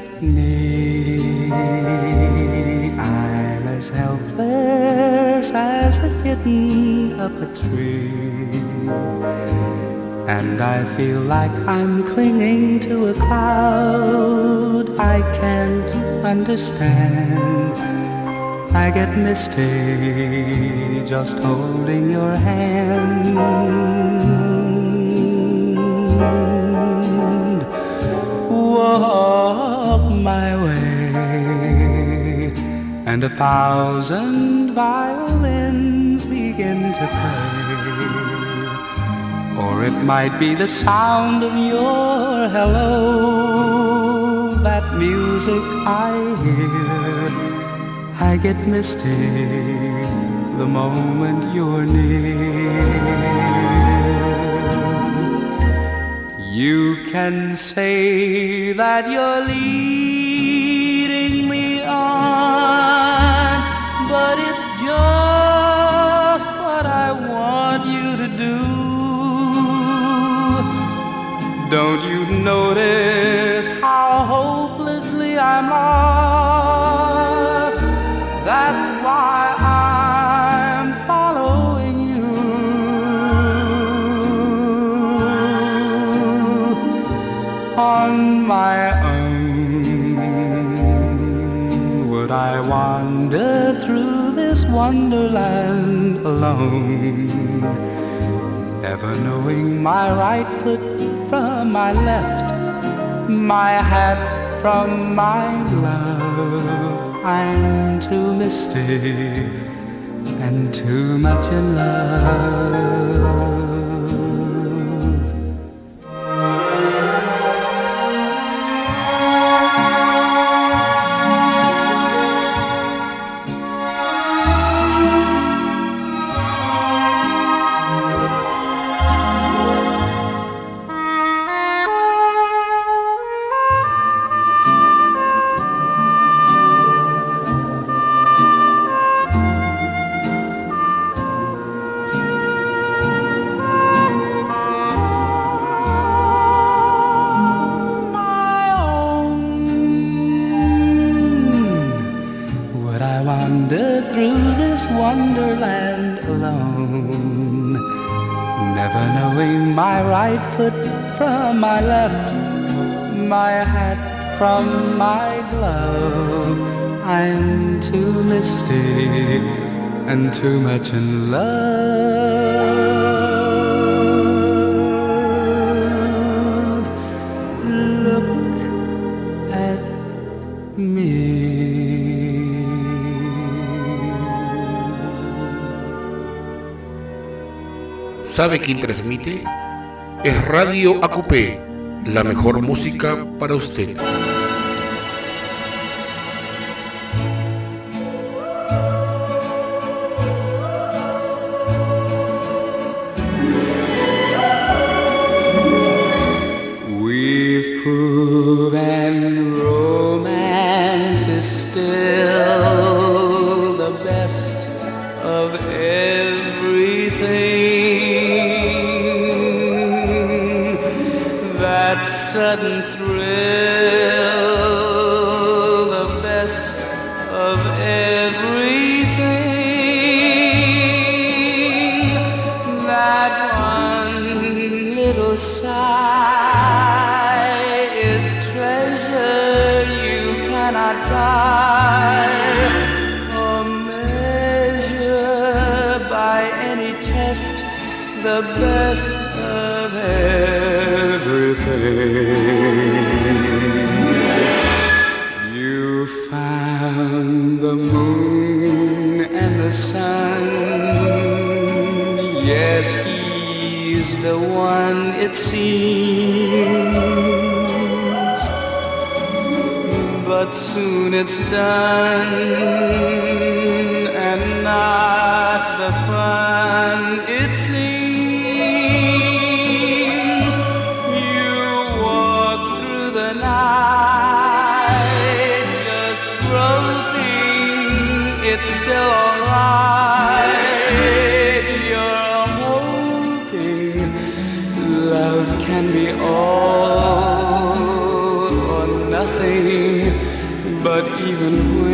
me. I'm as helpless as a kitten up a tree, and I feel like I'm clinging to a cloud I can't understand. I get misty just holding your hand. Walk my way, and 1,000 violins begin to play. Or it might be the sound of your hello, that music I hear. I get misty the moment you're near. You can say that you're leading me on, but it's just what I want you to do. Don't you notice how hopelessly I'm lost? That's why I'm following you. On my own, would I wander through this wonderland alone, never knowing my right foot from my left, my hat from my glove? I'm too misty and too much in love. Through this wonderland alone, never knowing my right foot from my left, my hat from my glove. I'm too misty and too much in love. Look at me. ¿Sabe quién transmite? Es Radio ACUPE, la mejor música para usted. We've proven romance is still the best of everything. That sudden thrill, the best of everything. That one little sigh is treasure you cannot buy or measure by any test. The best of everything. You found the moon and the sun. Yes, he's the one it seems. But soon it's done, and not the fun it seems. It's still alright. You're hoping love can be all or nothing. nothing, but even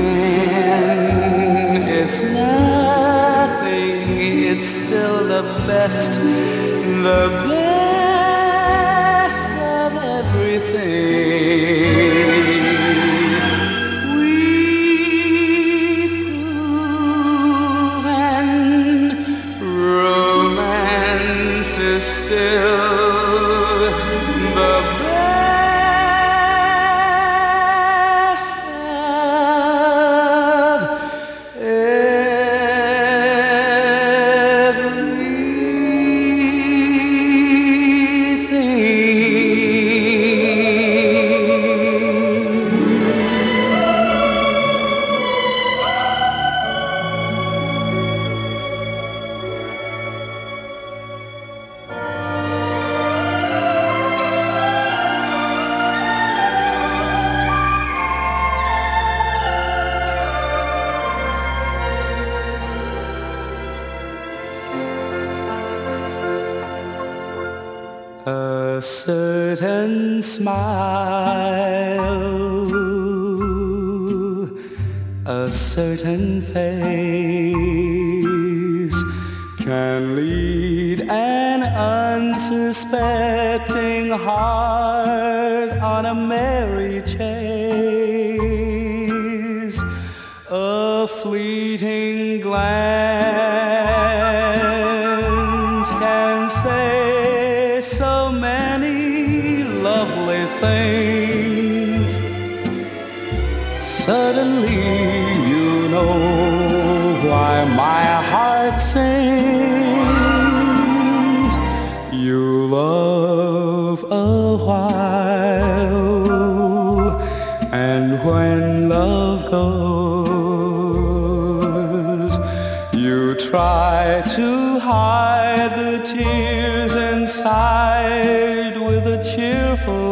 when it's nothing, it's still the best of everything. We've proven romance is still the best of a certain smile, a certain face can lead an unsuspecting heart on a merry chase. A fleeting glance can say so many lovely things. Suddenly you know why my heart sings. You love a while, and when love goes, you try to hide the tears inside with a cheerful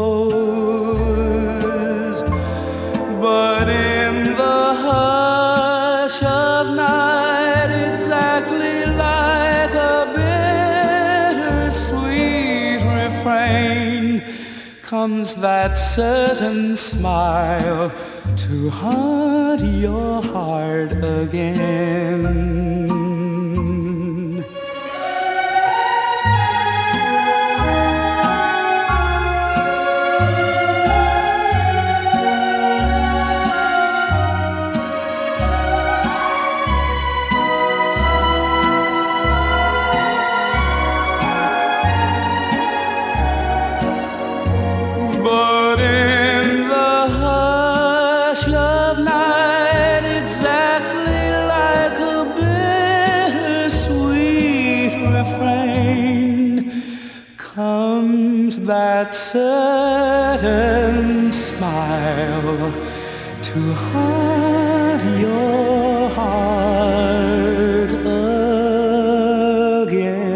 pose. But in the hush of night, exactly like a bittersweet refrain, comes that certain smile to haunt your heart again. But in the hush of night, exactly like a bittersweet refrain, comes that certain smile to haunt your heart again.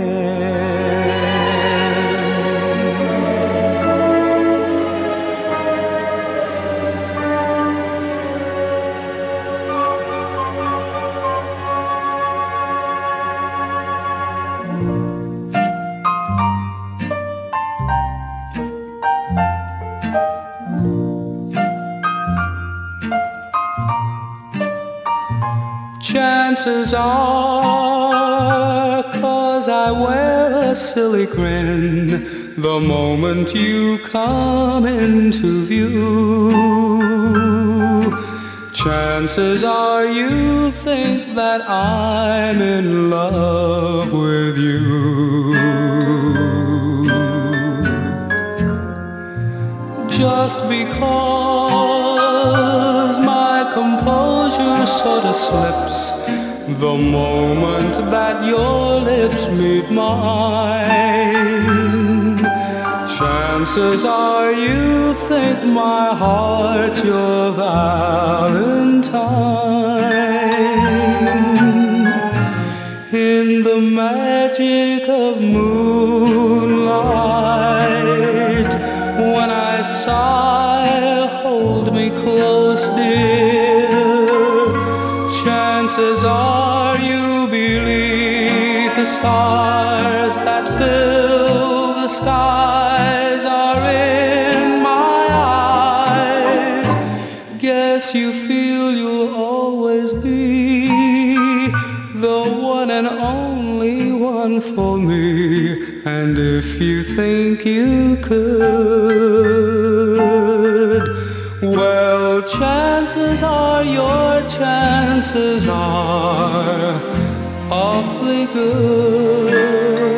Chances are, 'cause I wear a silly grin the moment you come into view, chances are you think that I'm in love with you. Just because my composure sort of slips the moment that your lips meet mine, chances are you think my heart's your Valentine. In the magic of moonlight, when I sigh, hold me close, dear. Chances are you believe the stars that fill the skies are in my eyes. Guess you feel you'll always be the one and only one for me. And if you think you could, well, chances are your chances are awfully good.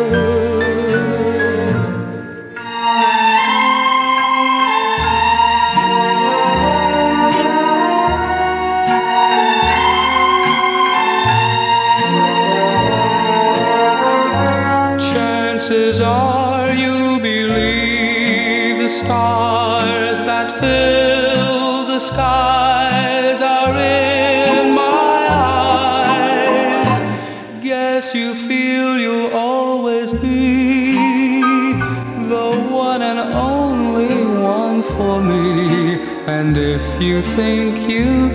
Chances are you believe the stars that fill the skies are in my eyes. Guess you feel you'll always be the one and only one for me. And if you think you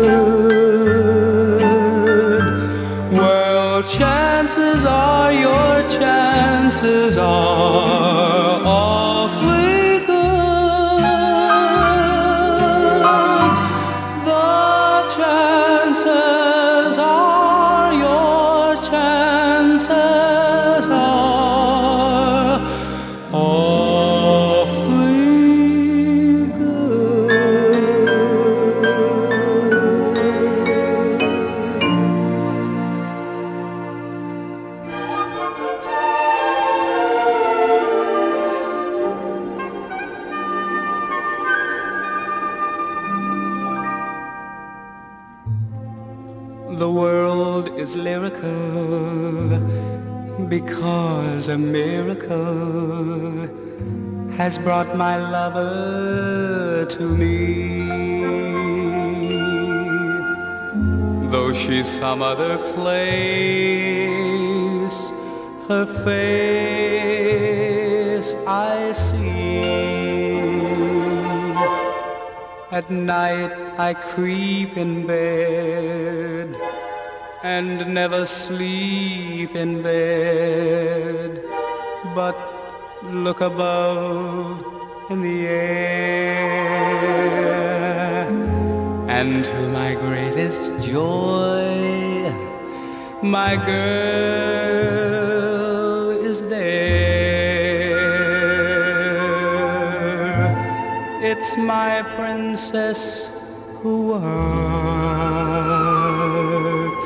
could, well, chances are your chances are awfully good. The chances are your chances are awfully good. The world is lyrical because a miracle has brought my lover to me. Though she's some other place, her face I see. At night I creep in bed and never sleep in bed, but look above in the air, and to my greatest joy, my girl is there. It's my princess who works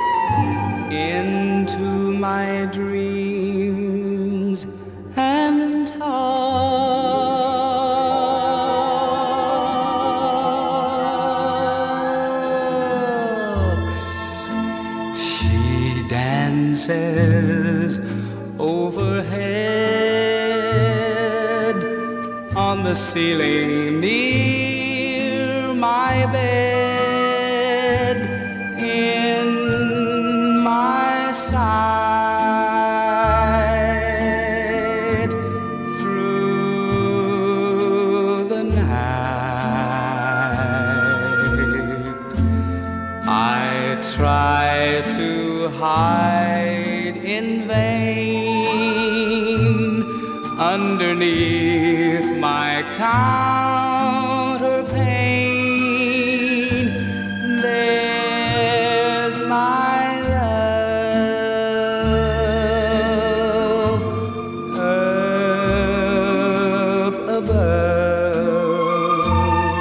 into my dreams and talks. She dances overhead on the ceiling near my bed, in my sight, through the night. I try to hide in vain underneath my counterpane. There's my love up above.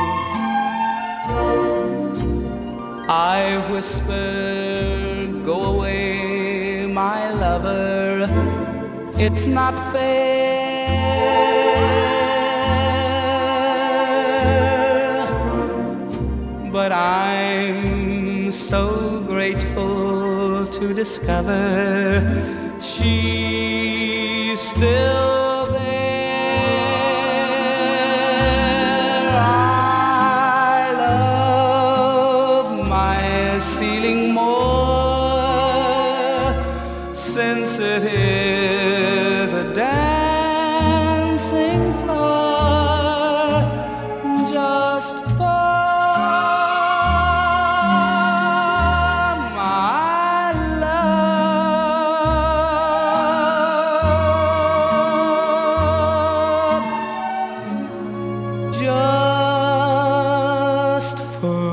I whisper, go away, my lover, it's not fair. But I'm so grateful to discover she's still there. I love my ceiling more since it is a dancing floor just for just for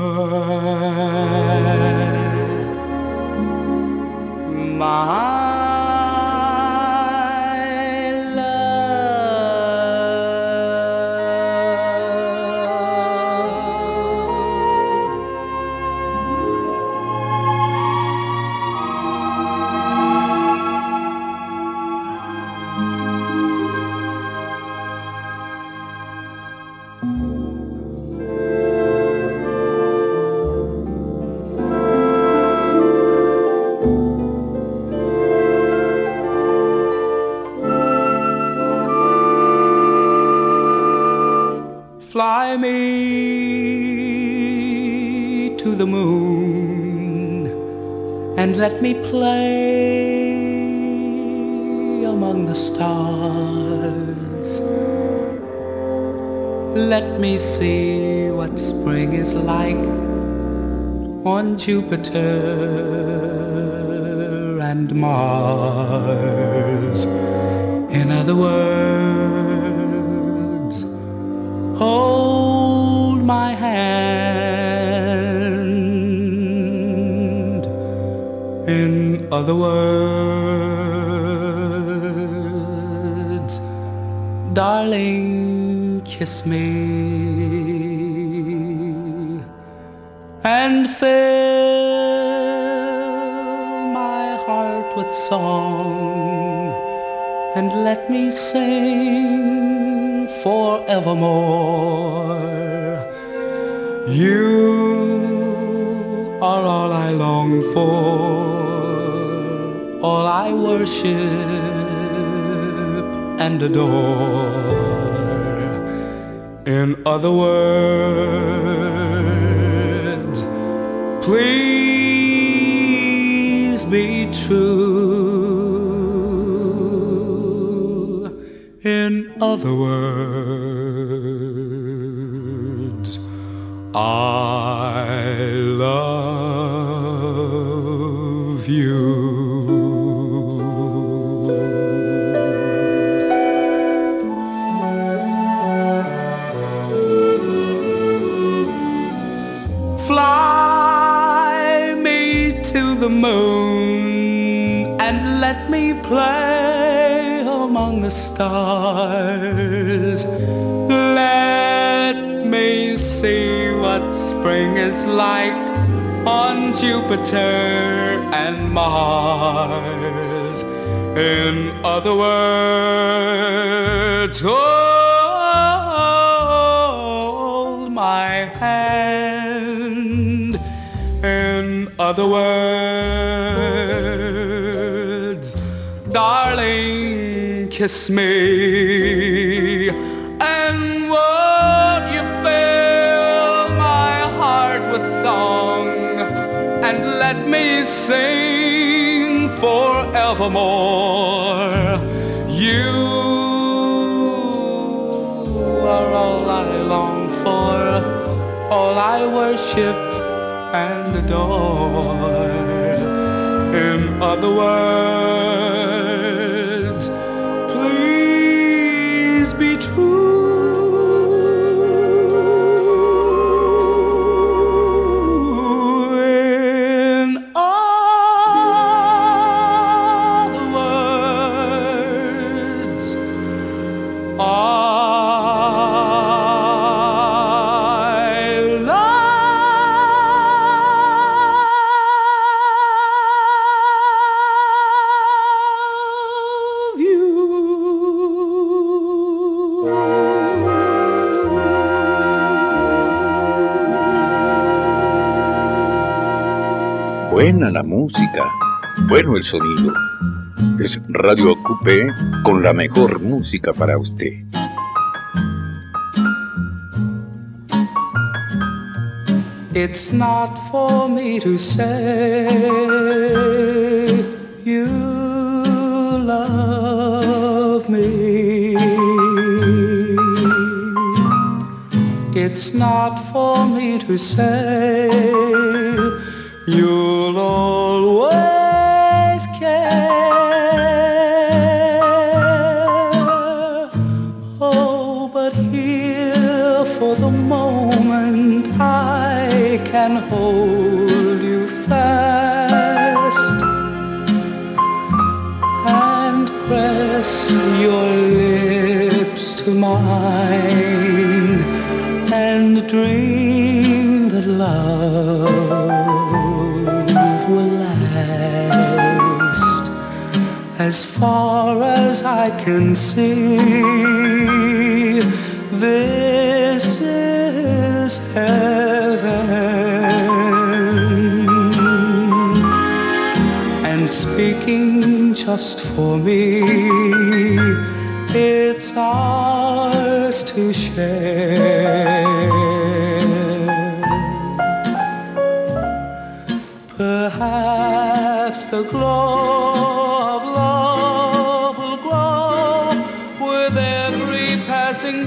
Fly me to the moon and let me play among the stars. Let me see what spring is like on Jupiter and Mars. In other words, hold my hand. In other words, darling, kiss me and fill my heart with song and let me sing forevermore. You are all I long for, all I worship and adore. In other words, please be true. In other words, I love you. Fly me to the moon and let me play among the stars. Let me see what spring is like on Jupiter and Mars. In other words, hold my hand. In other words, darling, kiss me. And won't you fill my heart with song and let me sing forevermore. You are all I long for, all I worship and adore. In other words, please be true. In other words, I Buena la música, bueno el sonido. Es Radio Acupé con la mejor música para usted. It's not for me to say you love me. It's not for me to say you'll always care. Oh, but here for the moment I can hold you fast and press your lips to mine and dream that love will last as far as I can see. This is heaven, and speaking just for me, it's ours to share. the glow of love will grow with every passing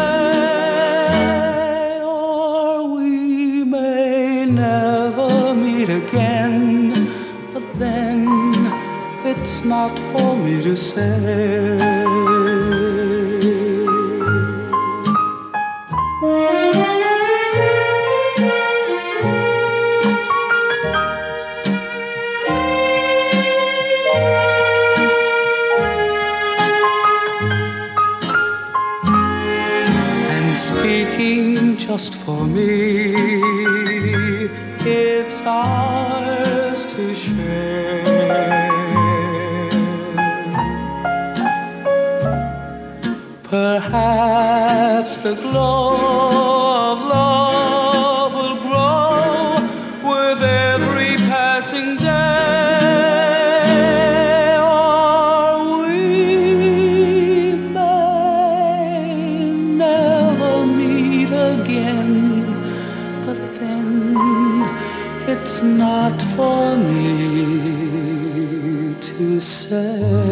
day, or we may never meet again, but then it's not for me to say. Speaking just for me, it's ours to share. Perhaps the glow of love will grow with every passing day, or we may never meet again, but then it's not for me to say.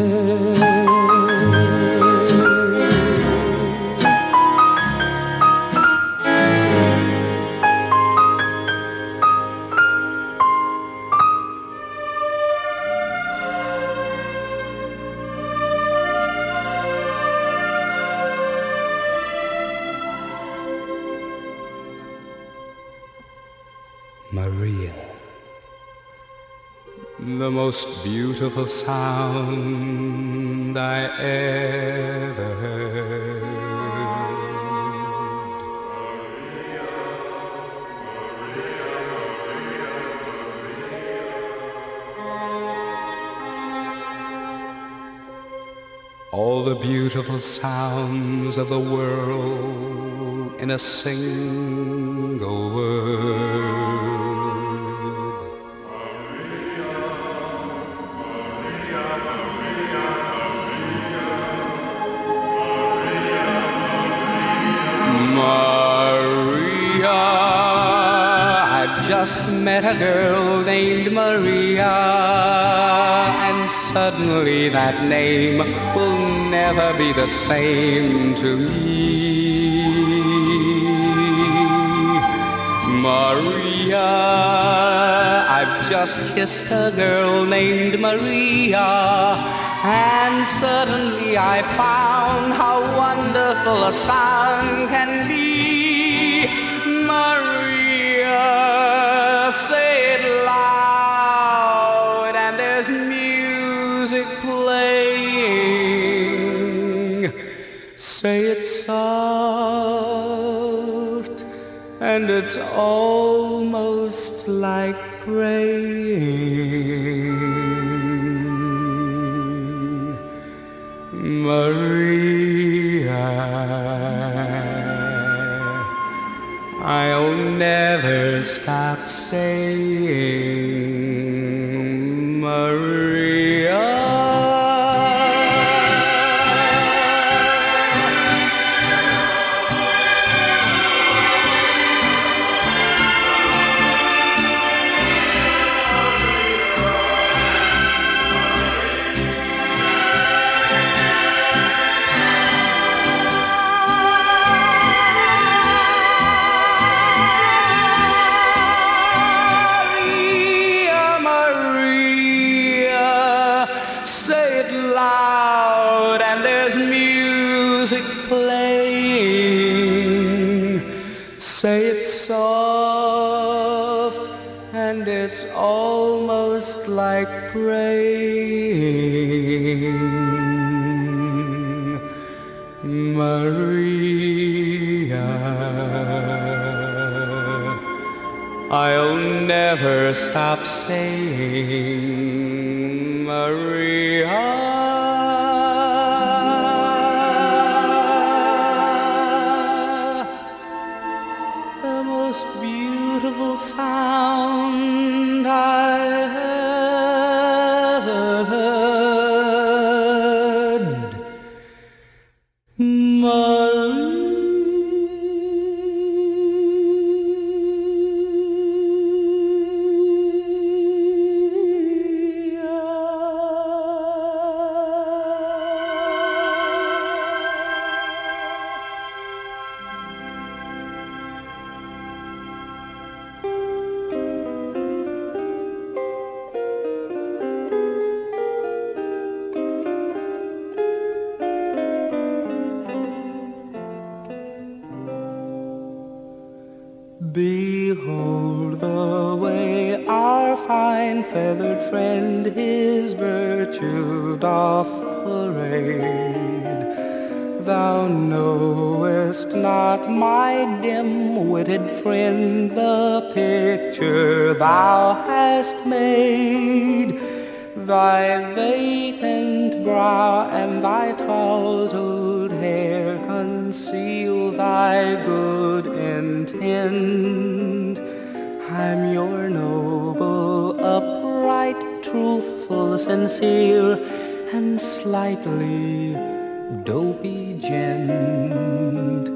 Maria, the most beautiful sound I ever heard. All the beautiful sounds of the world in a single word. Maria, I've just met a girl named Maria, and suddenly that name will never be the same to me. Maria, I've just kissed a girl named Maria, and suddenly I found how wonderful a sound can be. Maria, say it loud, and there's music playing. Say it soft, and it's almost like praying. Maria, I'll never stop saying Maria. Say it soft, and it's almost like praying. Maria, I'll never stop saying Maria. Beautiful sound I ever heard. Maria. Behold the way our fine feathered friend his virtue doth parade. Thou knowest not, my dim-witted friend, the picture thou hast made. Thy vacant brow and thy tousled hair conceal thy good intent. I'm your noble, upright, truthful, sincere, and slightly dopey gent.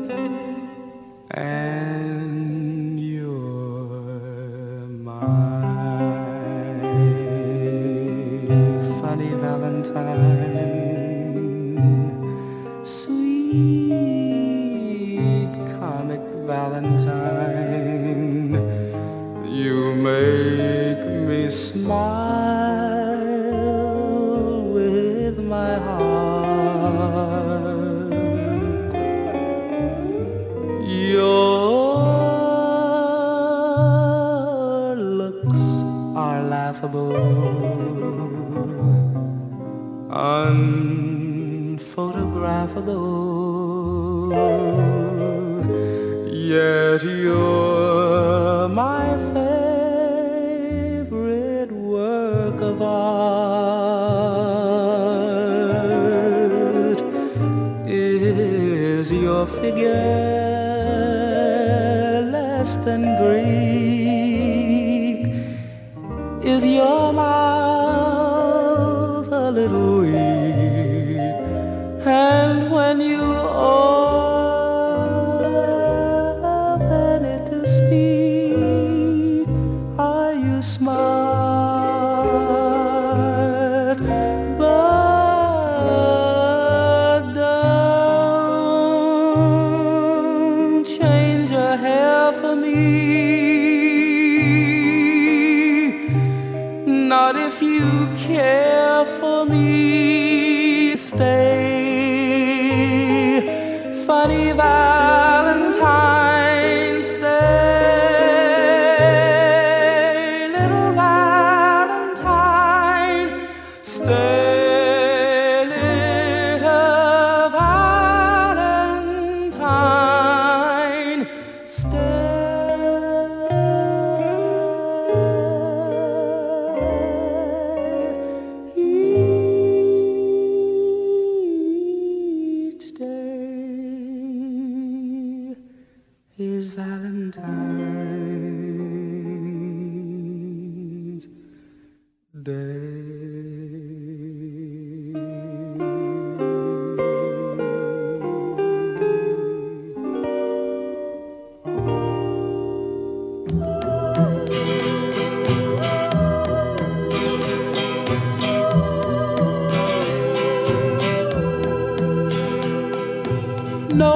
And you're my funny Valentine, sweet comic Valentine. You make me smile with my heart. Your looks are laughable, unphotographable, yet you're my favorite work of art. Is your figure less than Greek? Is your mouth a little weak? And when you open it to speak, are you smart? But don't change your hair for me. Not if you care for me. Stay, funny Valentine, stay, little Valentine, stay, little Valentine, each day is Valentine's Day. No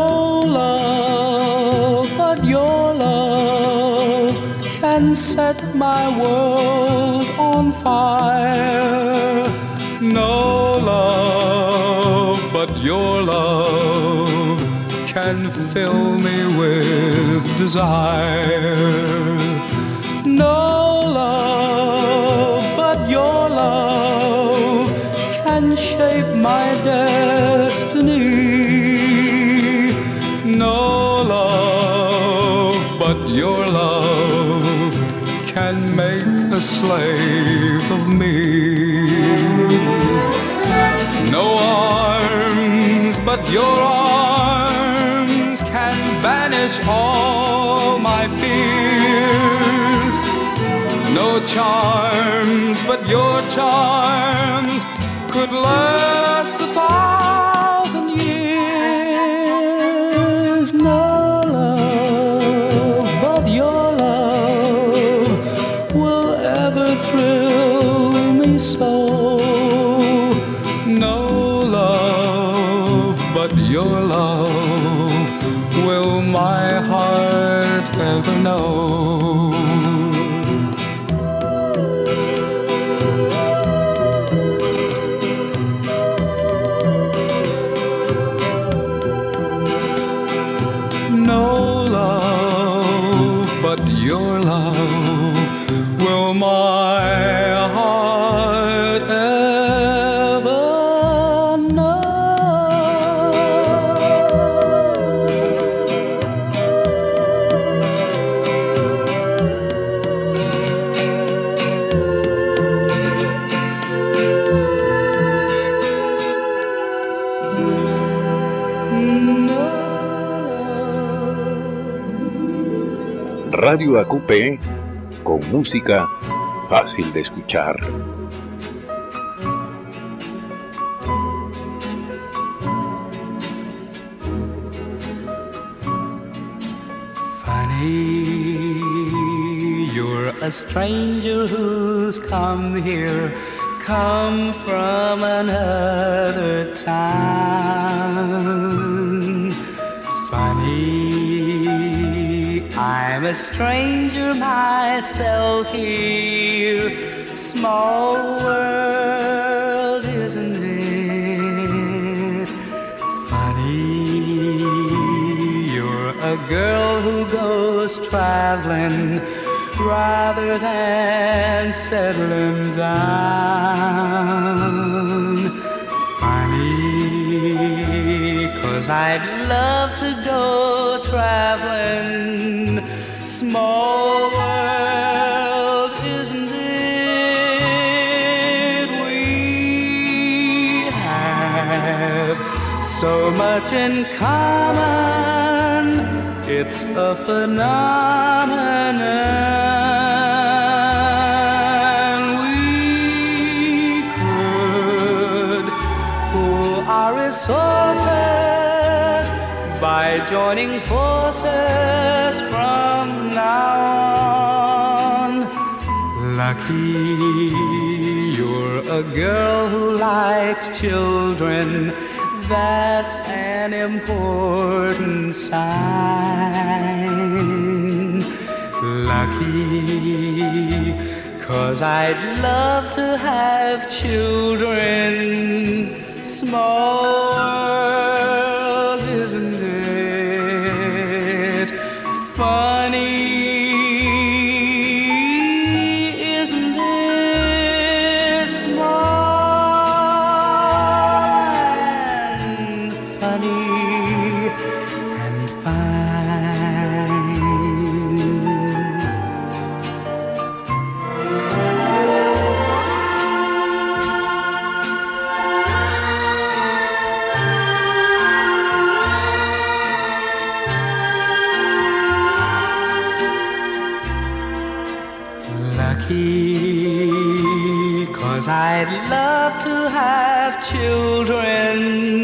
love but your love can set my world on fire. No love but your love can fill me with desire. No love but your love can shape my destiny. No love but your love can make a slave of me. No arms but your arms can banish all my fears. No charms but your charms could last 1,000 years. No love but your love will ever thrill me so. No love but your love will my heart ever know. your love. Will my heart ever know? Radio AQP, con música fácil de escuchar. Funny, you're a stranger who's come here, come from another town. Funny, I'm a stranger myself here. Small world, isn't it? Funny, you're a girl who goes traveling rather than settling down. Funny, 'cause I'd love to go traveling. Small world, isn't it? We have so much in common. It's a phenomenon. We could pool our resources by joining forces from now on. Lucky, you're a girl who likes children. That's an important sign. Lucky, 'cause I'd love to have children. Small world, isn't it? Funny, isn't it? Small and funny and fine. Lucky, 'cause I'd love to have children.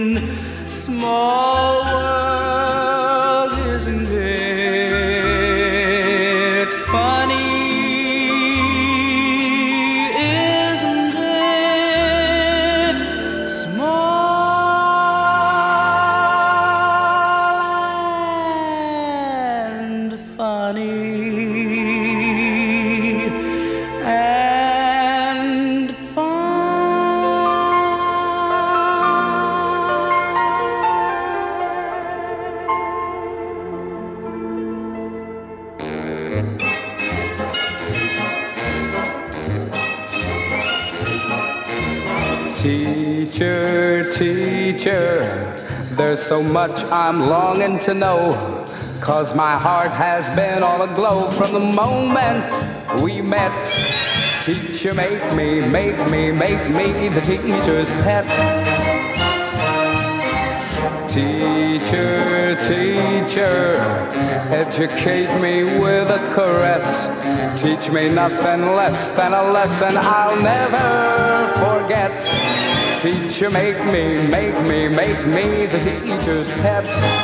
Small world, isn't it? Funny, isn't it? Small and funny. Teacher, teacher, there's so much I'm longing to know, 'cause my heart has been all aglow from the moment we met. Teacher, make me the teacher's pet. Teacher, teacher, educate me with a caress. Teach me nothing less than a lesson I'll never forget. Teacher, make me the teacher's pet.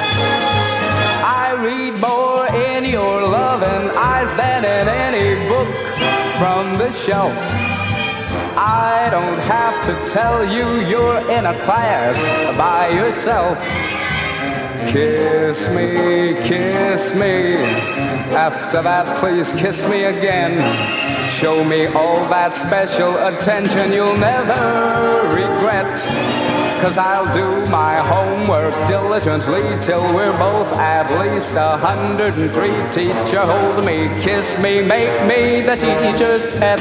I read more in your loving eyes than in any book from the shelf. I don't have to tell you you're in a class by yourself. Kiss me. After that, please kiss me again. Show me all that special attention you'll never regret. 'cause I'll do my homework diligently till we're both at least 103. Teacher, hold me, kiss me, make me the teacher's pet.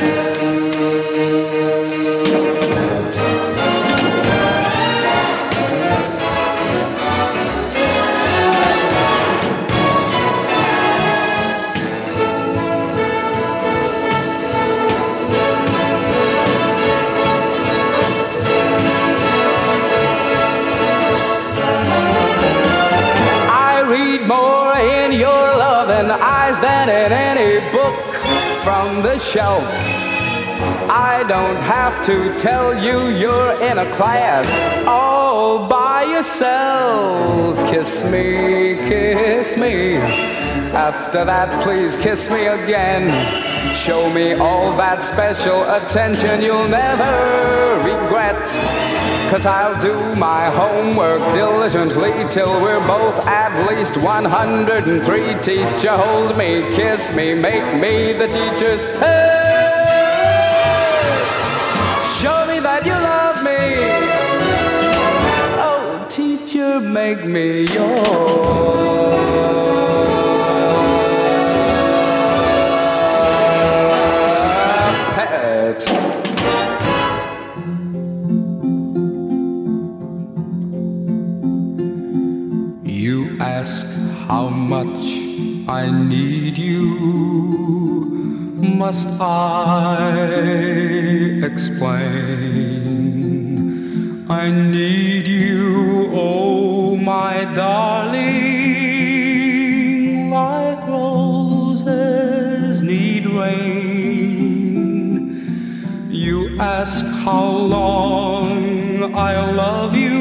More in your loving eyes than in any book from the shelf. I don't have to tell you you're in a class all by yourself. Kiss me, kiss me. After that, please kiss me again. Show me all that special attention you'll never regret. 'Cause I'll do my homework diligently till we're both at least 103. Teacher, hold me, kiss me, make me the teacher's pet. Show me that you love me. Oh, teacher, make me yours. You ask how much I need you. Must I explain? I need you, oh my darling, like roses need rain. You ask how long I'll love you.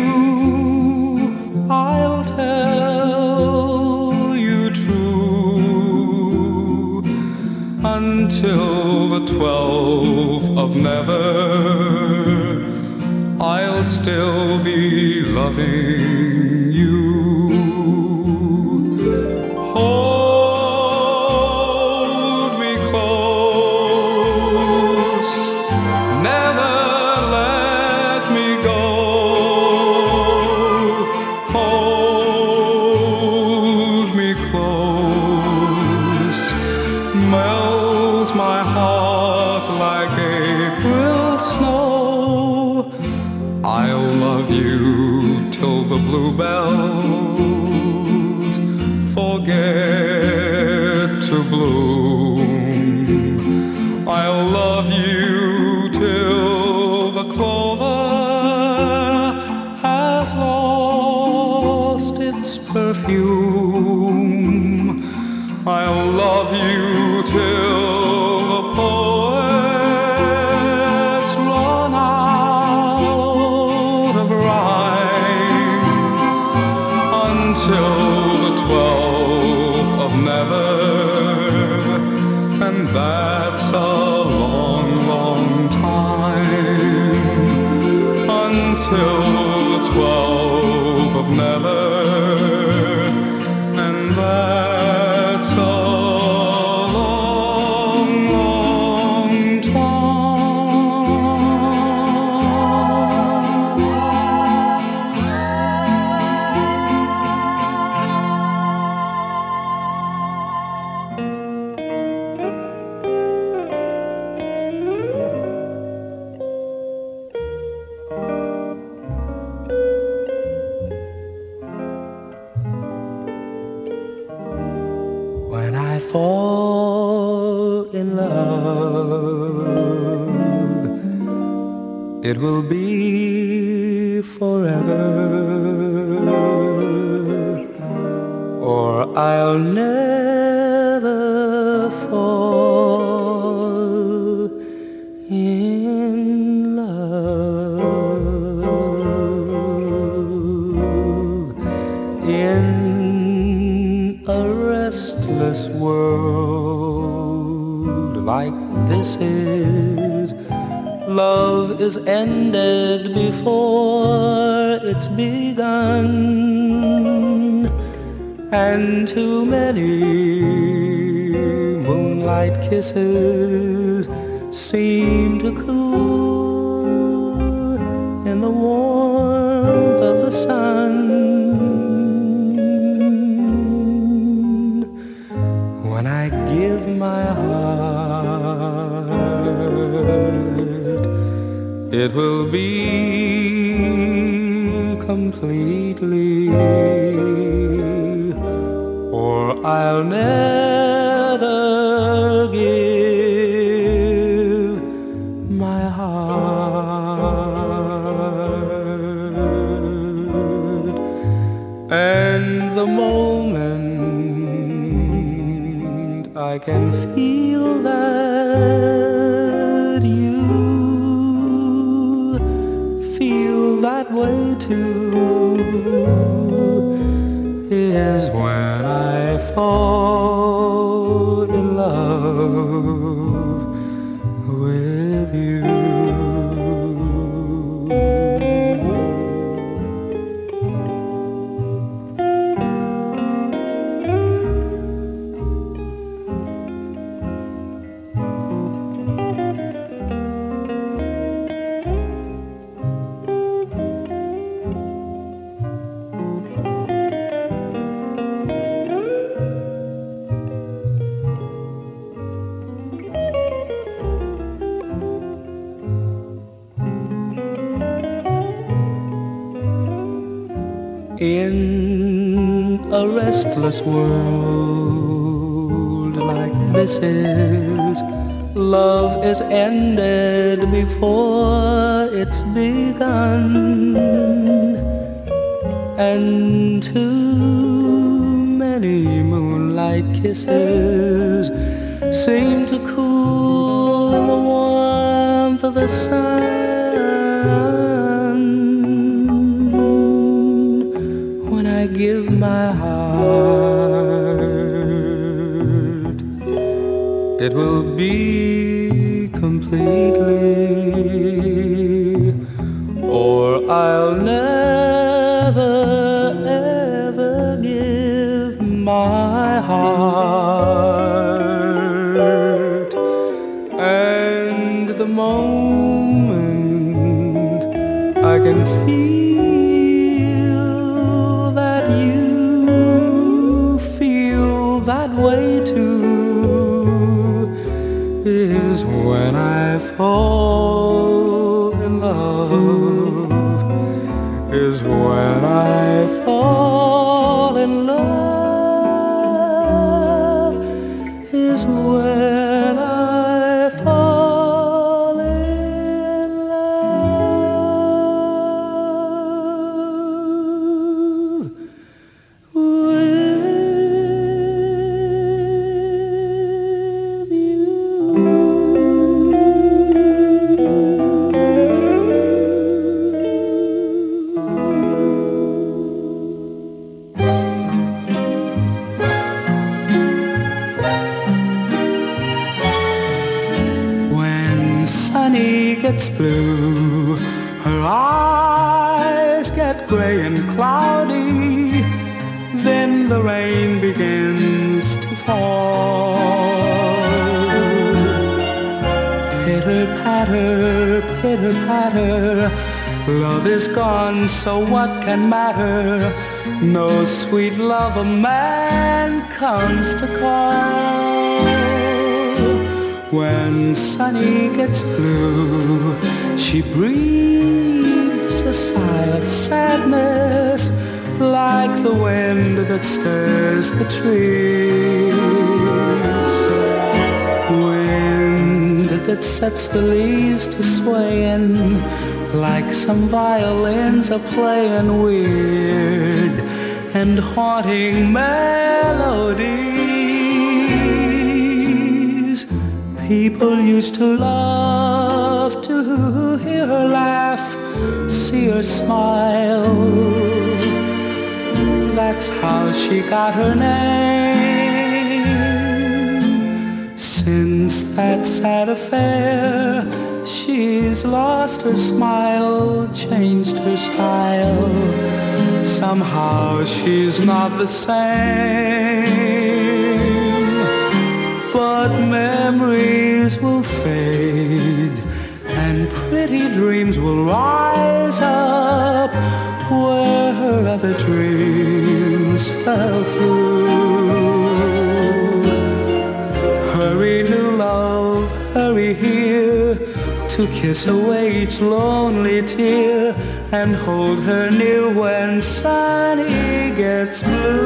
I'll tell you true, until the 12th of never, I'll still be loving you. Hold me close, never let me go. Melt my heart like April snow. I'll love you till the bluebells forget to bloom. I'll love you till the clover has lost its perfume. I'll love you till the poets run out of rhyme, until the 12th of never, and that's a long, long time, until the 12th of never, and that's a long, long When I fall in love, it will be forever, or I'll never fall in love. In a restless world like this is, love is ended before it's begun, and too many moonlight kisses seem to cool in the warm it will be completely, or I'll never give my heart. And the moment I can feel that you feel that way too is when I fall in love with you. In a restless world like this is, love is ended before it's begun, and too many moonlight kisses seem to cool in the warmth of the sun. I give my heart, it will be completely, or I'll never ever give my heart. And the moment I can feel that way too is when I fall in love, is when I fall in love, is when I fall in love with gets blue, her eyes get gray and cloudy, then the rain begins to fall. Pitter-patter, pitter-patter, love is gone, so what can matter? No sweet love a man comes to call. When Sunny gets blue, she breathes a sigh of sadness, like the wind that stirs the trees. Wind that sets the leaves to swaying, like some violins are playing weird and haunting melodies. People used to love to hear her laugh, see her smile. That's how she got her name. Since that sad affair, she's lost her smile, changed her style. Somehow she's not the same. But memories will fade, and pretty dreams will rise up where her other dreams fell through. Hurry, new love, here to kiss away each lonely tear and hold her near when sunny gets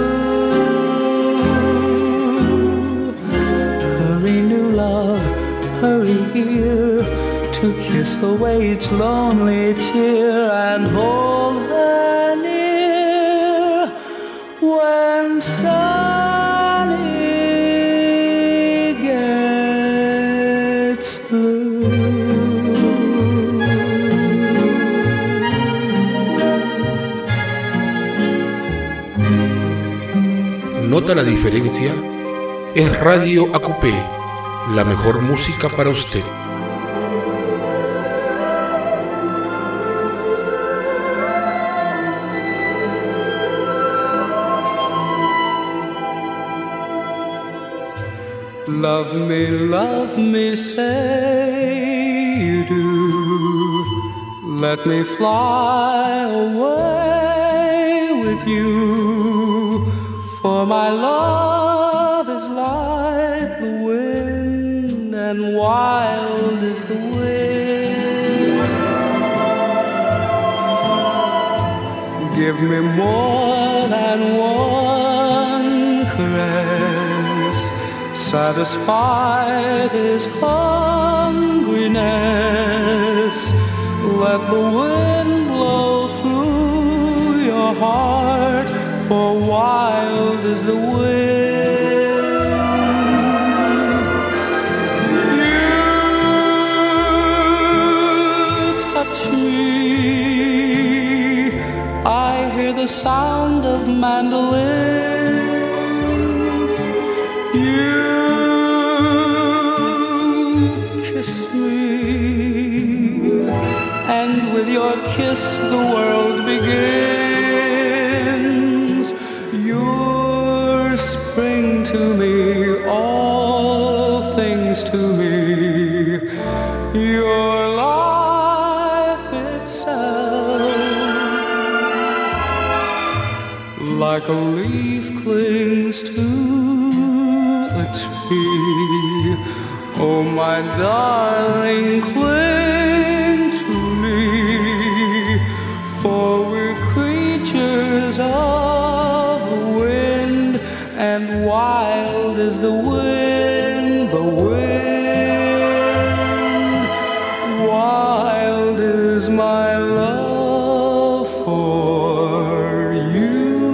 blue. Hurry, new love, hurry here to kiss away each lonely tear and hold her near when sunny gets blue. ¿Nota la diferencia? Es Radio AQP, la mejor música para usted. Love me, say you do. Let me fly away with you, for my love is like the wind and wild is the wind. Give me more than one caress, satisfy this hungriness. Let the wind blow through your heart, for wild is the wind. You touch me, I hear the sound of mandolins. You kiss me, and with your kiss the world begins. You're spring to me, all things to me, your life itself. Like a leaf clings to a tree, oh my darling, cling to me, for we're creatures of the wind, and wild is the wind, the wind. Wild is my love for you.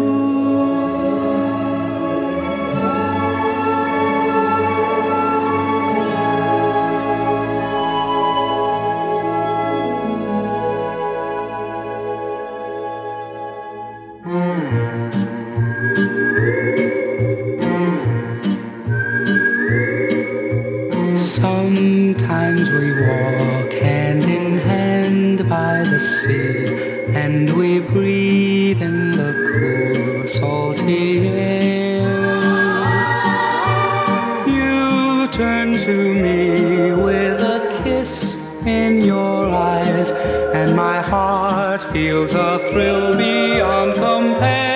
Sometimes we walk hand in hand by the sea, and we breathe in the cool, salty air. You turn to me with a kiss in your eyes, and my heart feels a thrill beyond compare.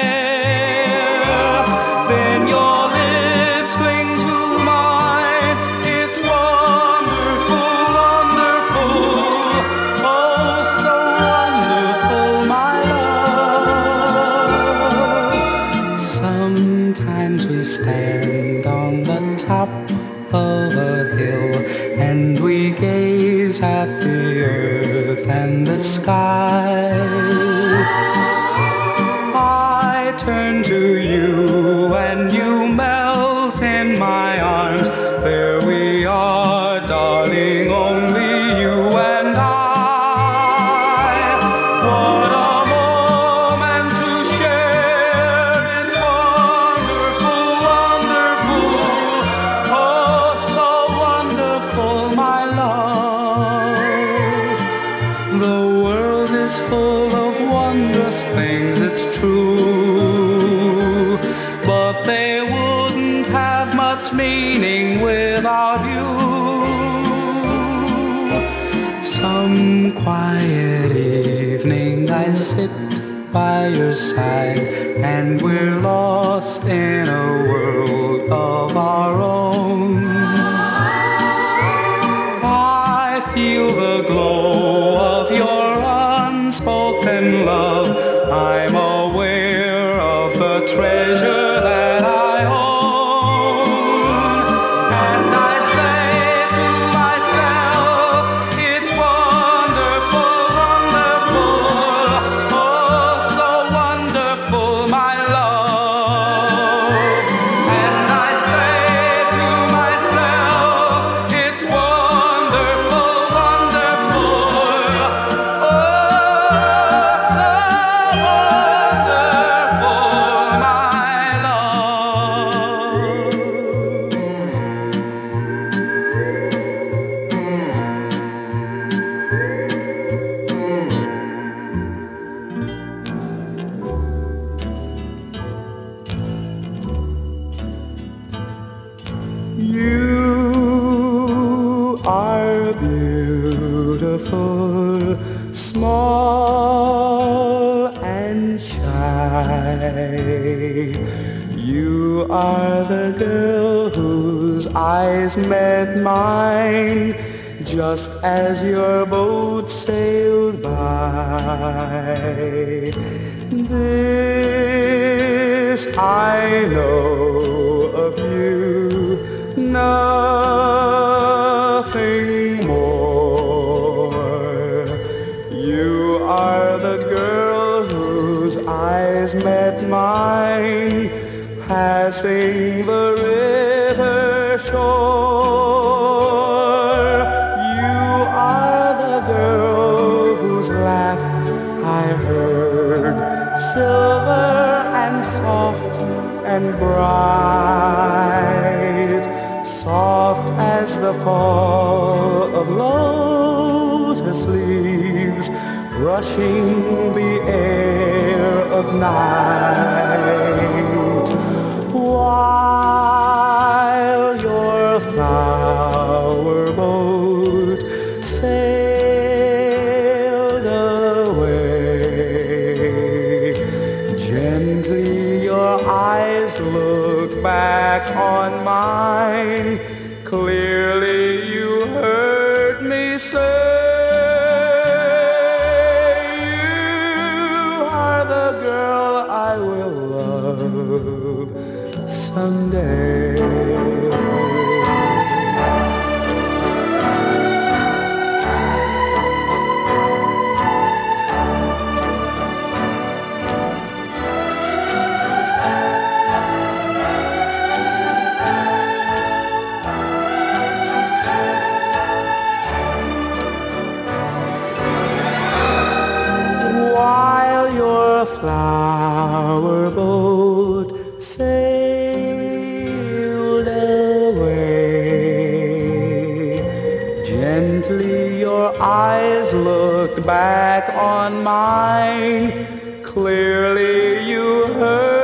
Then your lips cling to mine. It's wonderful, wonderful, oh so wonderful, my love. Sometimes we stand on the top of a hill, and we gaze at the earth and the sky. I turn to you and you melt in my arms. There we are, darling, only you and I. What a moment to share. It's wonderful, wonderful, oh so wonderful, my love. The world is full of wondrous things, it's true, but they wouldn't have much meaning without you. Some quiet evening I sit by your side, and we're lost in a world of our own. feel the glow of your unspoken love. I'm aware of the treasure that I own, and I say to myself, it's wonderful, wonderful, oh so wonderful, my love. And I say to myself, it's wonderful, wonderful, oh so wonderful, my love. You are beautiful, small and shy. You are the girl whose eyes met mine just as your boat sailed by. This I know of you, nothing more. You are the girl whose eyes met mine, passing the river shore. You are the girl whose laugh I heard, silver and soft and bright, soft as the fall of lotus leaves brushing the air of night. While your flower boat sailed away, gently your eyes looked back on mine. Clearly you heard me say, you are the girl I will love someday. While your flower boat sailed away, gently your eyes looked back on mine. Clearly you heard